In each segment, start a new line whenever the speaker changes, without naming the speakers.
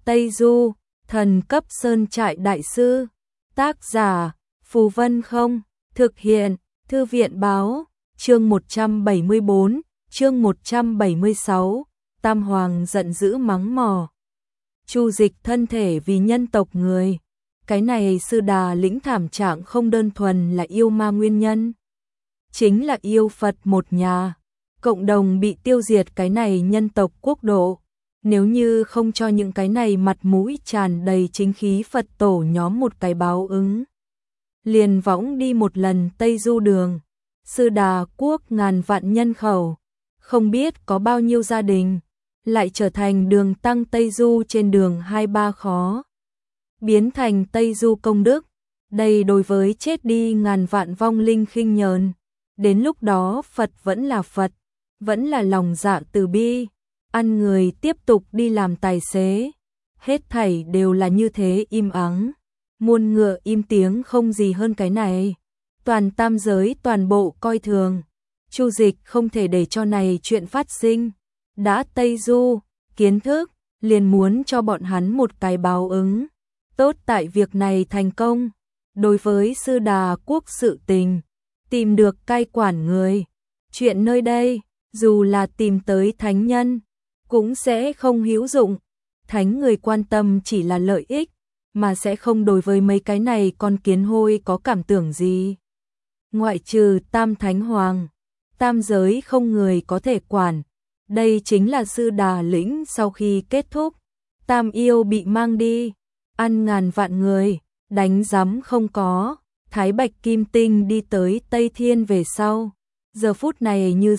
Tây Du, thần cấp sơn trại đại sư. Tác giả, Phù Vân Không, thực hiện, Thư viện báo, chương 174, chương 176, Tam Hoàng giận dữ mắng mỏ. Chu Dịch thân thể vì nhân tộc người. Cái này Sư Đà lĩnh thảm trạng không đơn thuần là yêu ma nguyên nhân. Chính là yêu Phật một nhà. Cộng đồng bị tiêu diệt cái này nhân tộc quốc độ. Nếu như không cho những cái này mặt mũi tràn đầy chính khí Phật tổ nhóm một cái báo ứng. Liền võng đi một lần Tây Du đường. Sư Đà quốc ngàn vạn nhân khẩu. Không biết có bao nhiêu gia đình. Lại trở thành đường tăng Tây Du trên đường 23 khó. Biến thành Tây Du công đức. Đây đối với chết đi ngàn vạn vong linh khinh nhờn. Đến lúc đó Phật vẫn là Phật. Vẫn là lòng dạ từ bi. Ăn người tiếp tục đi làm tài xế. Hết thảy đều là như thế im ắng. Muôn ngựa im tiếng không gì hơn cái này. Toàn tam giới toàn bộ coi thường. Chu Dịch không thể để cho này chuyện phát sinh. Đã Tây Du, kiến thức, liền muốn cho bọn hắn một cái báo ứng. Tốt tại việc này thành công. Đối với Sư Đà quốc sự tình, tìm được cai quản người. Chuyện nơi đây, dù là tìm tới thánh nhân, cũng sẽ không hữu dụng. Thánh người quan tâm chỉ là lợi ích, mà sẽ không đối với mấy cái này con kiến hôi có cảm tưởng gì. Ngoại trừ Tam Thánh Hoàng, tam giới không người có thể quản. Đây chính là Sư Đà lĩnh sau khi kết thúc. Tam yêu bị mang đi, ăn ngàn vạn người, đánh giấm không có. Thái Bạch Kim Tinh đi tới Tây Thiên về sau. Giờ phút này như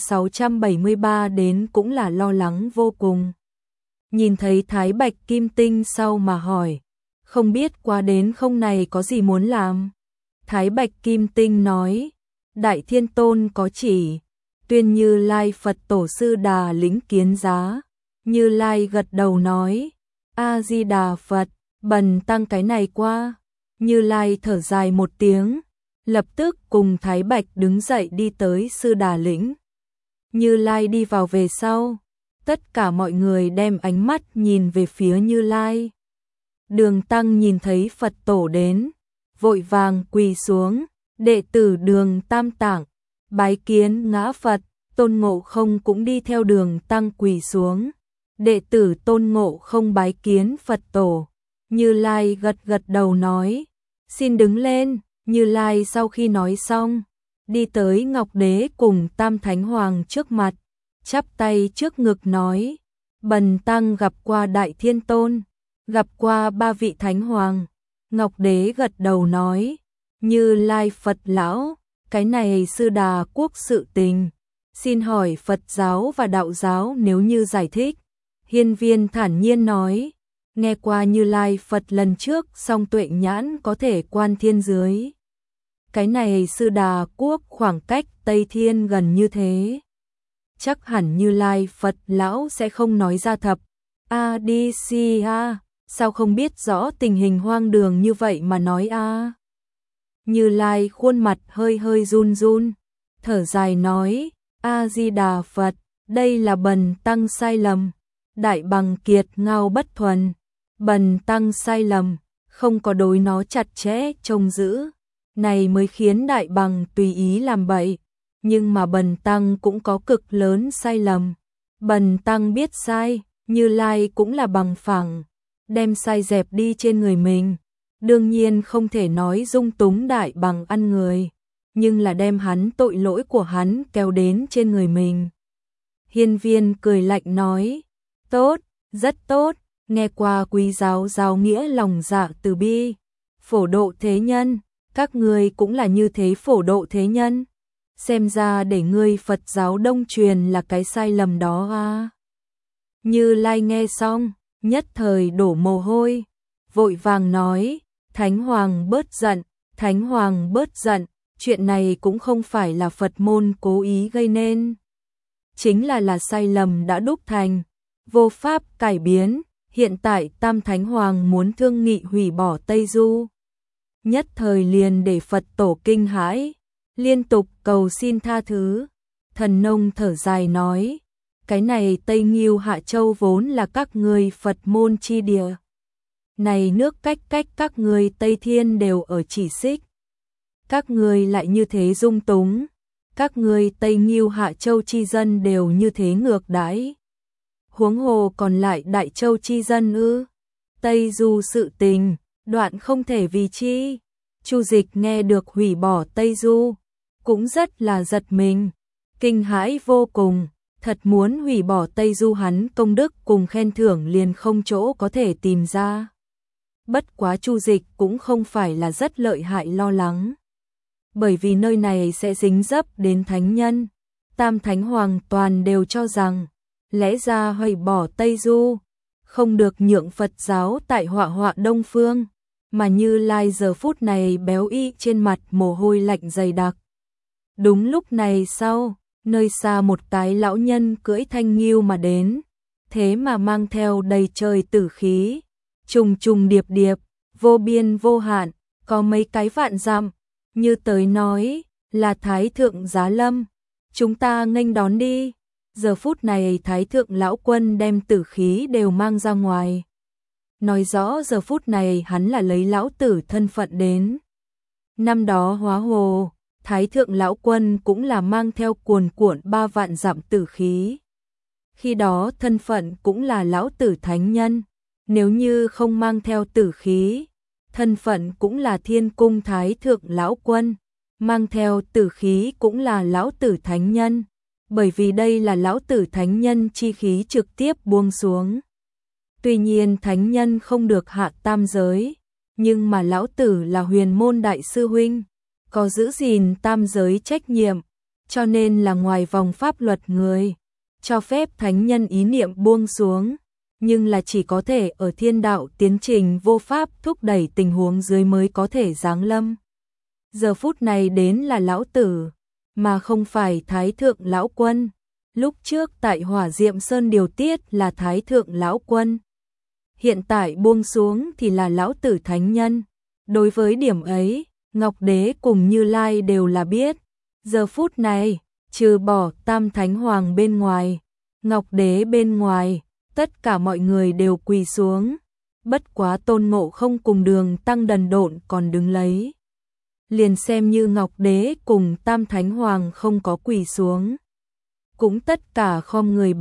673 đến cũng là lo lắng vô cùng. Nhìn thấy Thái Bạch Kim Tinh sau mà hỏi, không biết qua đến không này có gì muốn làm. Thái Bạch Kim Tinh nói, Đại Thiên Tôn có chỉ, tuyên Như Lai Phật Tổ Sư Đà lĩnh kiến giá. Như Lai gật đầu nói, A-di-đà Phật, bần tăng cái này qua. Như Lai thở dài một tiếng, lập tức cùng Thái Bạch đứng dậy đi tới Sư Đà lĩnh. Như Lai đi vào về sau, tất cả mọi người đem ánh mắt nhìn về phía Như Lai. Đường Tăng nhìn thấy Phật Tổ đến, vội vàng quỳ xuống, đệ tử Đường Tam Tạng, bái kiến ngã Phật. Tôn Ngộ Không cũng đi theo Đường Tăng quỳ xuống, đệ tử Tôn Ngộ Không bái kiến Phật Tổ. Như Lai gật gật đầu nói, xin đứng lên. Như Lai sau khi nói xong, đi tới Ngọc Đế cùng Tam Thánh Hoàng trước mặt, chắp tay trước ngực nói, bần tăng gặp qua Đại Thiên Tôn, gặp qua ba vị Thánh Hoàng. Ngọc Đế gật đầu nói, Như Lai Phật lão, cái này Sư Đà quốc sự tình, xin hỏi Phật giáo và đạo giáo nếu như giải thích. Hiên Viên thản nhiên nói, nghe qua Như Lai Phật lần trước song tuệ nhãn có thể quan thiên dưới. Cái này Sư Đà quốc khoảng cách Tây Thiên gần như thế. Chắc hẳn Như Lai Phật lão sẽ không nói ra thập. A-di-si-a, sao không biết rõ tình hình hoang đường như vậy mà nói a? Như Lai khuôn mặt hơi hơi run run, thở dài nói, A-di-đà Phật, đây là bần tăng sai lầm. Đại Bằng Kiệt ngao bất thuần, bần tăng sai lầm, không có đối nó chặt chẽ trông giữ, này mới khiến Đại Bằng tùy ý làm bậy. Nhưng mà bần tăng cũng có cực lớn sai lầm. Bần tăng biết sai, Như Lai cũng là bằng phẳng, đem sai dẹp đi trên người mình. Đương nhiên không thể nói dung túng Đại Bằng ăn người, nhưng là đem hắn tội lỗi của hắn kéo đến trên người mình. Hiên Viên cười lạnh nói, tốt, rất tốt, nghe qua quý giáo giáo nghĩa lòng dạ từ bi, phổ độ thế nhân, các ngươi cũng là như thế phổ độ thế nhân. Xem ra để ngươi Phật giáo đông truyền là cái sai lầm đó à. Như Lai nghe xong, nhất thời đổ mồ hôi, vội vàng nói, Thánh Hoàng bớt giận, Thánh Hoàng bớt giận, chuyện này cũng không phải là Phật môn cố ý gây nên. Chính là sai lầm đã đúc thành, vô pháp cải biến. Hiện tại Tam Thánh Hoàng muốn thương nghị hủy bỏ Tây Du. Nhất thời liền để Phật Tổ kinh hãi, liên tục cầu xin tha thứ. Thần Nông thở dài nói, cái này Tây Nghiêu Hạ Châu vốn là các ngươi Phật môn chi địa, này nước cách các ngươi Tây Thiên đều ở chỉ xích. Các ngươi lại như thế dung túng, các ngươi Tây Ngưu Hạ Châu chi dân đều như thế ngược đãi. Huống hồ còn lại Đại Châu chi dân ư? Tây Du sự tình, đoạn không thể vì chi. Chu Dịch nghe được hủy bỏ Tây Du, cũng rất là giật mình, kinh hãi vô cùng, thật muốn hủy bỏ Tây Du hắn công đức cùng khen thưởng liền không chỗ có thể tìm ra. Bất quá Chu Dịch cũng không phải là rất lợi hại lo lắng, bởi vì nơi này sẽ dính dấp đến thánh nhân. Tam Thánh hoàn toàn đều cho rằng, lẽ ra hủy bỏ Tây Du, không được nhượng Phật giáo tại họa Đông Phương, mà Như Lai giờ phút này béo y trên mặt mồ hôi lạnh dày đặc. Đúng lúc này sau, nơi xa một cái lão nhân cưỡi thanh ngưu mà đến, thế mà mang theo đầy trời tử khí, trùng trùng điệp điệp, vô biên vô hạn, có mấy cái vạn dặm, như tới nói, là Thái Thượng Giá Lâm, chúng ta nghênh đón đi. Giờ phút này Thái Thượng Lão Quân đem tử khí đều mang ra ngoài. Nói rõ giờ phút này hắn là lấy lão tử thân phận đến. Năm đó hóa hồ, Thái Thượng Lão Quân cũng là mang theo cuồn cuộn 3 vạn dặm tử khí. Khi đó thân phận cũng là lão tử thánh nhân, nếu như không mang theo tử khí, thân phận cũng là Thiên Cung Thái Thượng Lão Quân, mang theo tử khí cũng là lão tử thánh nhân, bởi vì đây là lão tử thánh nhân chi khí trực tiếp buông xuống. Tuy nhiên thánh nhân không được hạ tam giới, nhưng mà lão tử là huyền môn đại sư huynh, có giữ gìn tam giới trách nhiệm, cho nên là ngoài vòng pháp luật người, cho phép thánh nhân ý niệm buông xuống, nhưng là chỉ có thể ở thiên đạo tiến trình vô pháp thúc đẩy tình huống dưới mới có thể giáng lâm. Giờ phút này đến là lão tử, mà không phải Thái Thượng Lão Quân. Lúc trước tại Hỏa Diệm Sơn điều tiết là Thái Thượng Lão Quân, hiện tại buông xuống thì là lão tử thánh nhân. Đối với điểm ấy, Ngọc Đế cùng Như Lai đều là biết. Giờ phút này, trừ bỏ Tam Thánh Hoàng bên ngoài, Ngọc Đế bên ngoài, tất cả mọi người đều quỳ xuống. Bất quá Tôn Ngộ Không cùng Đường Tăng đần độn còn đứng lấy. Liền xem như Ngọc Đế cùng Tam Thánh Hoàng không có quỳ xuống, cũng tất cả khom người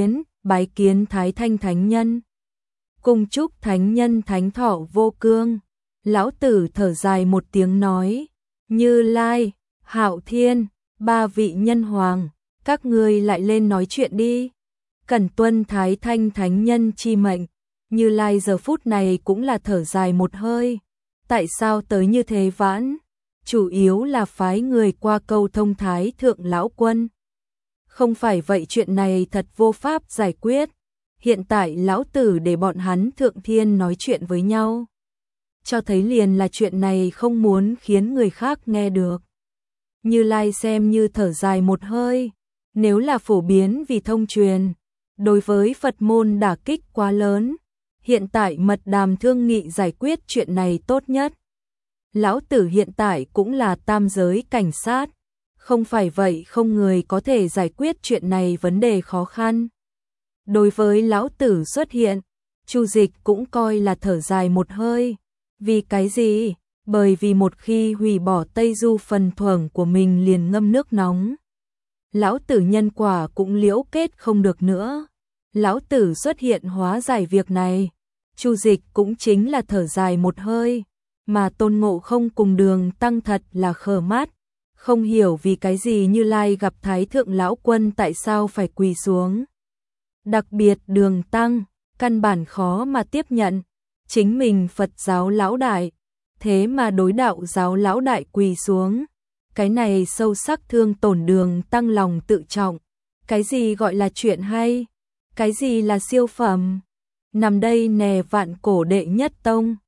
bái kiến Thái Thanh Thánh Nhân. Cùng chúc Thánh Nhân Thánh Thọ vô cương. Lão tử thở dài một tiếng nói, Như Lai, Hạo Thiên, 3 vị nhân hoàng, các ngươi lại lên nói chuyện đi. Cẩn tuân Thái Thanh Thánh Nhân chi mệnh. Như Lai giờ phút này cũng là thở dài một hơi. Tại sao tới như thế vãn? Chủ yếu là phái người qua câu thông Thái Thượng Lão Quân. Không phải vậy chuyện này thật vô pháp giải quyết. Hiện tại lão tử để bọn hắn thượng thiên nói chuyện với nhau, cho thấy liền là chuyện này không muốn khiến người khác nghe được. Như Lai xem như thở dài một hơi, nếu là phổ biến vì thông truyền, đối với Phật môn đả kích quá lớn, hiện tại mật đàm thương nghị giải quyết chuyện này tốt nhất. Lão tử hiện tại cũng là tam giới cảnh sát, không phải vậy không người có thể giải quyết chuyện này vấn đề khó khăn. Đối với lão tử xuất hiện, Chu Dịch cũng coi là thở dài một hơi. Vì cái gì? Bởi vì một khi hủy bỏ Tây Du phần thưởng của mình liền ngâm nước nóng. Lão tử nhân quả cũng liễu kết không được nữa. Lão tử xuất hiện hóa giải việc này. Chu Dịch cũng chính là thở dài một hơi, mà Tôn Ngộ Không cùng Đường Tăng thật là khờ mắt. Không hiểu vì cái gì Như Lai gặp Thái Thượng Lão Quân tại sao phải quỳ xuống. Đặc biệt Đường Tăng, căn bản khó mà tiếp nhận. Chính mình Phật giáo lão đại, thế mà đối đạo giáo lão đại quỳ xuống. Cái này sâu sắc thương tổn Đường Tăng lòng tự trọng. Cái gì gọi là chuyện hay? Cái gì là siêu phẩm? Nằm đây nè vạn cổ đệ nhất tông,